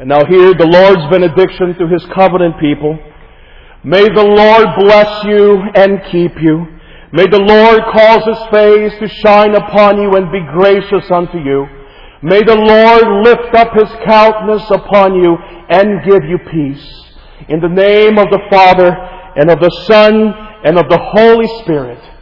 And now hear the Lord's benediction to His covenant people. May the Lord bless you and keep you. May the Lord cause His face to shine upon you and be gracious unto you. May the Lord lift up His countenance upon you and give you peace. In the name of the Father, and of the Son, and of the Holy Spirit.